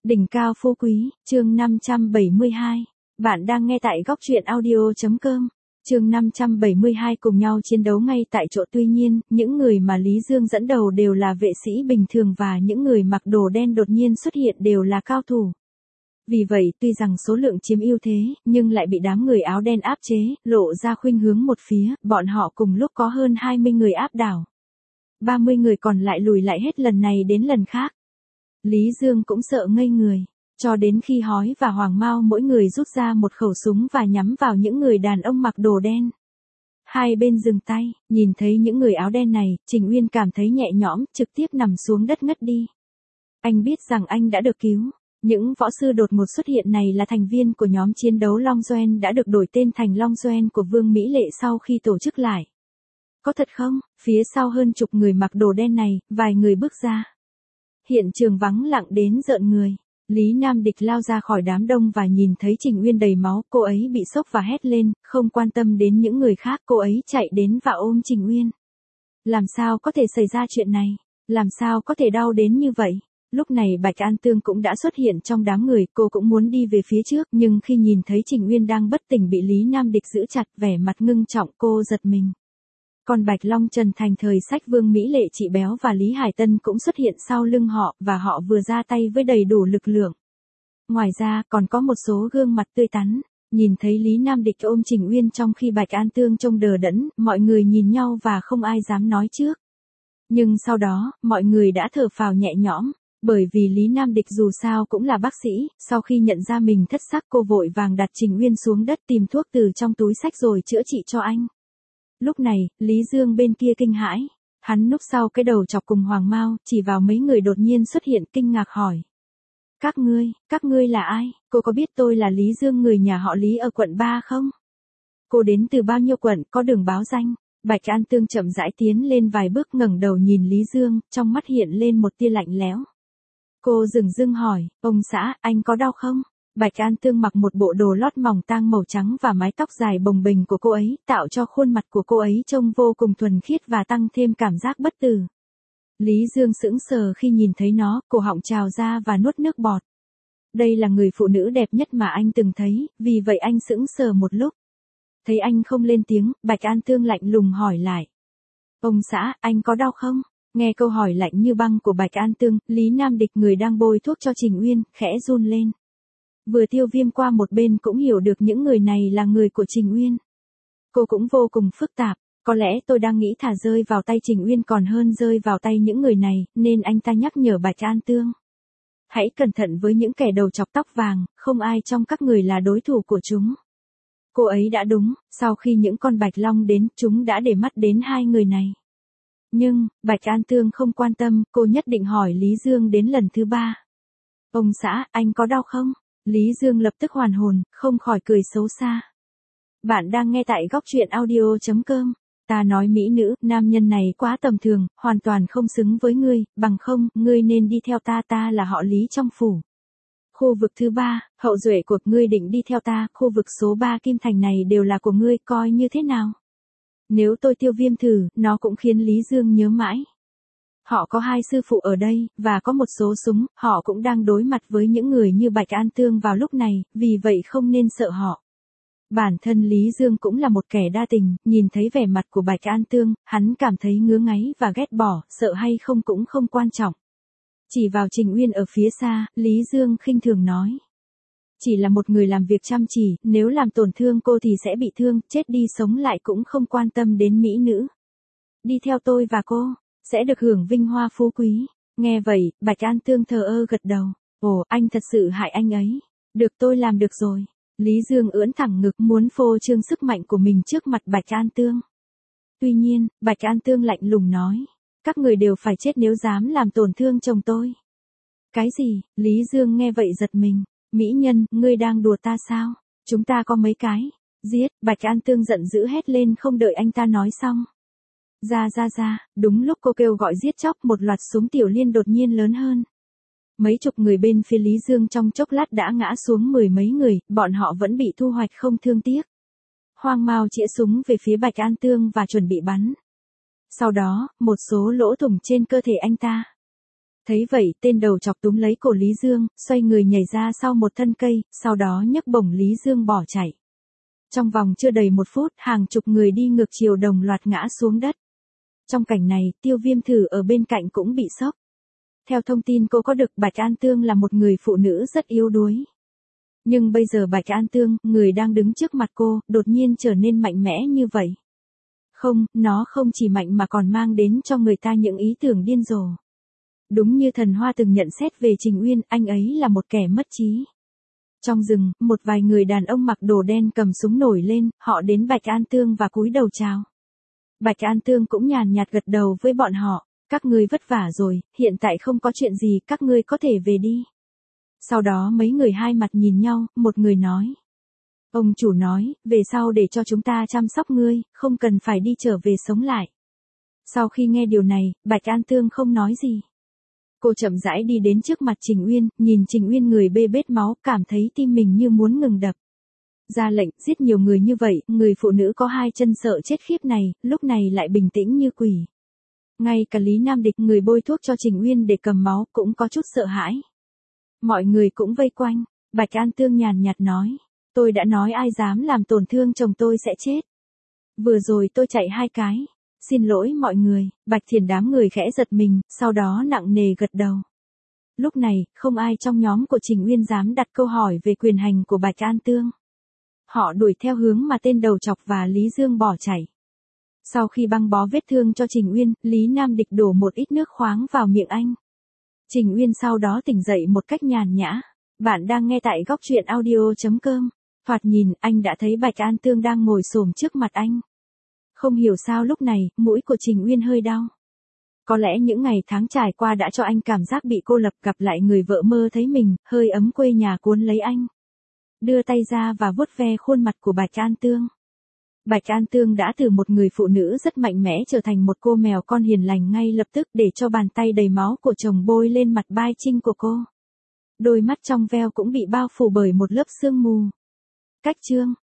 Đỉnh cao phú quý, chương 572. Bạn đang nghe tại góc truyện audio.com. Chương 572 cùng nhau chiến đấu ngay tại chỗ, tuy nhiên, những người mà Lý Dương dẫn đầu đều là vệ sĩ bình thường và những người mặc đồ đen đột nhiên xuất hiện đều là cao thủ. Vì vậy, tuy rằng số lượng chiếm ưu thế, nhưng lại bị đám người áo đen áp chế, lộ ra khuynh hướng một phía, bọn họ cùng lúc có hơn 20 người áp đảo. 30 người còn lại lùi lại hết lần này đến lần khác. Lý Dương cũng sợ ngây người, cho đến khi Hói và Hoàng Mao mỗi người rút ra một khẩu súng và nhắm vào những người đàn ông mặc đồ đen. Hai bên dừng tay, nhìn thấy những người áo đen này, Trình Uyên cảm thấy nhẹ nhõm, trực tiếp nằm xuống đất ngất đi. Anh biết rằng anh đã được cứu. Những võ sư đột ngột xuất hiện này là thành viên của nhóm chiến đấu Long Duên đã được đổi tên thành Long Duên của Vương Mỹ Lệ sau khi tổ chức lại. Có thật không? Phía sau hơn chục người mặc đồ đen này, vài người bước ra. Hiện trường vắng lặng đến rợn người. Lý Nam Địch lao ra khỏi đám đông và nhìn thấy Trình Uyên đầy máu, cô ấy bị sốc và hét lên, không quan tâm đến những người khác, cô ấy chạy đến và ôm Trình Uyên. Làm sao có thể xảy ra chuyện này? Làm sao có thể đau đến như vậy? Lúc này Bạch An Tương cũng đã xuất hiện trong đám người, cô cũng muốn đi về phía trước, nhưng khi nhìn thấy Trình Uyên đang bất tỉnh bị Lý Nam Địch giữ chặt, vẻ mặt ngưng trọng, cô giật mình. Còn Bạch Long Trần thành thời sách Vương Mỹ Lệ, chị Béo và Lý Hải Tân cũng xuất hiện sau lưng họ, và họ vừa ra tay với đầy đủ lực lượng. Ngoài ra, còn có một số gương mặt tươi tắn. Nhìn thấy Lý Nam Địch ôm Trình Uyên trong khi Bạch An Tương trông đờ đẫn, mọi người nhìn nhau và không ai dám nói trước. Nhưng sau đó, mọi người đã thở phào nhẹ nhõm. Bởi vì Lý Nam Địch dù sao cũng là bác sĩ, sau khi nhận ra mình thất sắc, cô vội vàng đặt Trình Uyên xuống đất tìm thuốc từ trong túi xách rồi chữa trị cho anh. Lúc này, Lý Dương bên kia kinh hãi. Hắn núp sau cái đầu chọc cùng Hoàng Mao, chỉ vào mấy người đột nhiên xuất hiện kinh ngạc hỏi. Các ngươi là ai? Cô có biết tôi là Lý Dương, người nhà họ Lý ở quận 3 không? Cô đến từ bao nhiêu quận, có đường báo danh? Bạch An Tương chậm rãi tiến lên vài bước, ngẩng đầu nhìn Lý Dương, trong mắt hiện lên một tia lạnh lẽo. Cô dửng dưng hỏi, ông xã, anh có đau không? Bạch An Tương mặc một bộ đồ lót mỏng tang màu trắng và mái tóc dài bồng bềnh của cô ấy, tạo cho khuôn mặt của cô ấy trông vô cùng thuần khiết và tăng thêm cảm giác bất tử. Lý Dương sững sờ khi nhìn thấy nó, cổ họng trào ra và nuốt nước bọt. Đây là người phụ nữ đẹp nhất mà anh từng thấy, vì vậy anh sững sờ một lúc. Thấy anh không lên tiếng, Bạch An Tương lạnh lùng hỏi lại. Ông xã, anh có đau không? Nghe câu hỏi lạnh như băng của Bạch An Tương, Lý Nam Địch, người đang bôi thuốc cho Trình Uyên, khẽ run lên. Vừa Tiêu Viêm qua một bên cũng hiểu được những người này là người của Trình Uyên. Cô cũng vô cùng phức tạp, có lẽ tôi đang nghĩ thả rơi vào tay Trình Uyên còn hơn rơi vào tay những người này, nên anh ta nhắc nhở Bạch An Tương. Hãy cẩn thận với những kẻ đầu chọc tóc vàng, không ai trong các người là đối thủ của chúng. Cô ấy đã đúng, sau khi những con Bạch Long đến, chúng đã để mắt đến hai người này. Nhưng, Bạch An Tương không quan tâm, cô nhất định hỏi Lý Dương đến lần thứ 3. Ông xã, anh có đau không? Lý Dương lập tức hoàn hồn, không khỏi cười xấu xa. Bạn đang nghe tại góc truyện audio.com. Ta nói mỹ nữ, nam nhân này quá tầm thường, hoàn toàn không xứng với ngươi, bằng không, ngươi nên đi theo ta là họ Lý trong phủ. Khu vực thứ 3, hậu duệ của ngươi định đi theo ta, khu vực số 3 Kim Thành này đều là của ngươi, coi như thế nào? Nếu tôi Tiêu Viêm thử, nó cũng khiến Lý Dương nhớ mãi. Họ có hai sư phụ ở đây, và có một số súng, họ cũng đang đối mặt với những người như Bạch An Tương vào lúc này, vì vậy không nên sợ họ. Bản thân Lý Dương cũng là một kẻ đa tình, nhìn thấy vẻ mặt của Bạch An Tương, hắn cảm thấy ngứa ngáy và ghét bỏ, sợ hay không cũng không quan trọng. Chỉ vào Trình Uyên ở phía xa, Lý Dương khinh thường nói. Chỉ là một người làm việc chăm chỉ, nếu làm tổn thương cô thì sẽ bị thương, chết đi sống lại cũng không quan tâm đến mỹ nữ. Đi theo tôi và cô, sẽ được hưởng vinh hoa phú quý. Nghe vậy, Bạch An Tương thờ ơ gật đầu. Ồ, anh thật sự hại anh ấy. Được, tôi làm được rồi. Lý Dương ưỡn thẳng ngực muốn phô trương sức mạnh của mình trước mặt Bạch An Tương. Tuy nhiên, Bạch An Tương lạnh lùng nói. Các người đều phải chết nếu dám làm tổn thương chồng tôi. Cái gì? Lý Dương nghe vậy giật mình. Mỹ nhân, ngươi đang đùa ta sao? Chúng ta có mấy cái. Giết, Bạch An Tương giận dữ hét lên không đợi anh ta nói xong. Ra, đúng lúc cô kêu gọi giết chóc, một loạt súng tiểu liên đột nhiên lớn hơn. Mấy chục người bên phía Lý Dương trong chốc lát đã ngã xuống mười mấy người, bọn họ vẫn bị thu hoạch không thương tiếc. Hoàng Mao chĩa súng về phía Bạch An Tương và chuẩn bị bắn. Sau đó, một số lỗ thủng trên cơ thể anh ta. Thấy vậy, tên đầu chọc túm lấy cổ Lý Dương, xoay người nhảy ra sau một thân cây, sau đó nhấc bổng Lý Dương bỏ chạy. Trong vòng chưa đầy 1 phút, hàng chục người đi ngược chiều đồng loạt ngã xuống đất. Trong cảnh này, Tiêu Viêm Thử ở bên cạnh cũng bị sốc. Theo thông tin cô có được, Bạch An Tương là một người phụ nữ rất yếu đuối. Nhưng bây giờ Bạch An Tương, người đang đứng trước mặt cô, đột nhiên trở nên mạnh mẽ như vậy. Không, nó không chỉ mạnh mà còn mang đến cho người ta những ý tưởng điên rồ. Đúng như Thần Hoa từng nhận xét về Trình Uyên, anh ấy là một kẻ mất trí. Trong rừng, một vài người đàn ông mặc đồ đen cầm súng nổi lên, họ đến Bạch An Tương và cúi đầu chào. Bạch An Tương cũng nhàn nhạt gật đầu với bọn họ, các ngươi vất vả rồi, hiện tại không có chuyện gì, các ngươi có thể về đi. Sau đó mấy người hai mặt nhìn nhau, một người nói. Ông chủ nói, về sau để cho chúng ta chăm sóc ngươi, không cần phải đi trở về sống lại. Sau khi nghe điều này, Bạch An Tương không nói gì. Cô chậm rãi đi đến trước mặt Trình Uyên, nhìn Trình Uyên người bê bết máu, cảm thấy tim mình như muốn ngừng đập. Ra lệnh, giết nhiều người như vậy, người phụ nữ có 2 chân sợ chết khiếp này, lúc này lại bình tĩnh như quỷ. Ngay cả Lý Nam Địch, người bôi thuốc cho Trình Uyên để cầm máu, cũng có chút sợ hãi. Mọi người cũng vây quanh, Bạch An Tương nhàn nhạt nói, tôi đã nói ai dám làm tổn thương chồng tôi sẽ chết. Vừa rồi tôi chạy 2 cái. Xin lỗi mọi người, Bạch Thiền đám người khẽ giật mình, sau đó nặng nề gật đầu. Lúc này, không ai trong nhóm của Trình Uyên dám đặt câu hỏi về quyền hành của Bạch An Tương. Họ đuổi theo hướng mà tên đầu chọc và Lý Dương bỏ chạy. Sau khi băng bó vết thương cho Trình Uyên, Lý Nam Địch đổ một ít nước khoáng vào miệng anh. Trình Uyên sau đó tỉnh dậy một cách nhàn nhã. Bạn đang nghe tại góc truyện audio.com. Thoạt nhìn, anh đã thấy Bạch An Tương đang ngồi xổm trước mặt anh. Không hiểu sao lúc này, mũi của Trình Uyên hơi đau. Có lẽ những ngày tháng trải qua đã cho anh cảm giác bị cô lập, gặp lại người vợ mơ thấy mình, hơi ấm quê nhà cuốn lấy anh. Đưa tay ra và vuốt ve khuôn mặt của Bạch An Tương. Bạch An Tương đã từ một người phụ nữ rất mạnh mẽ trở thành một cô mèo con hiền lành ngay lập tức, để cho bàn tay đầy máu của chồng bôi lên mặt bai trinh của cô. Đôi mắt trong veo cũng bị bao phủ bởi một lớp sương mù. Cách chương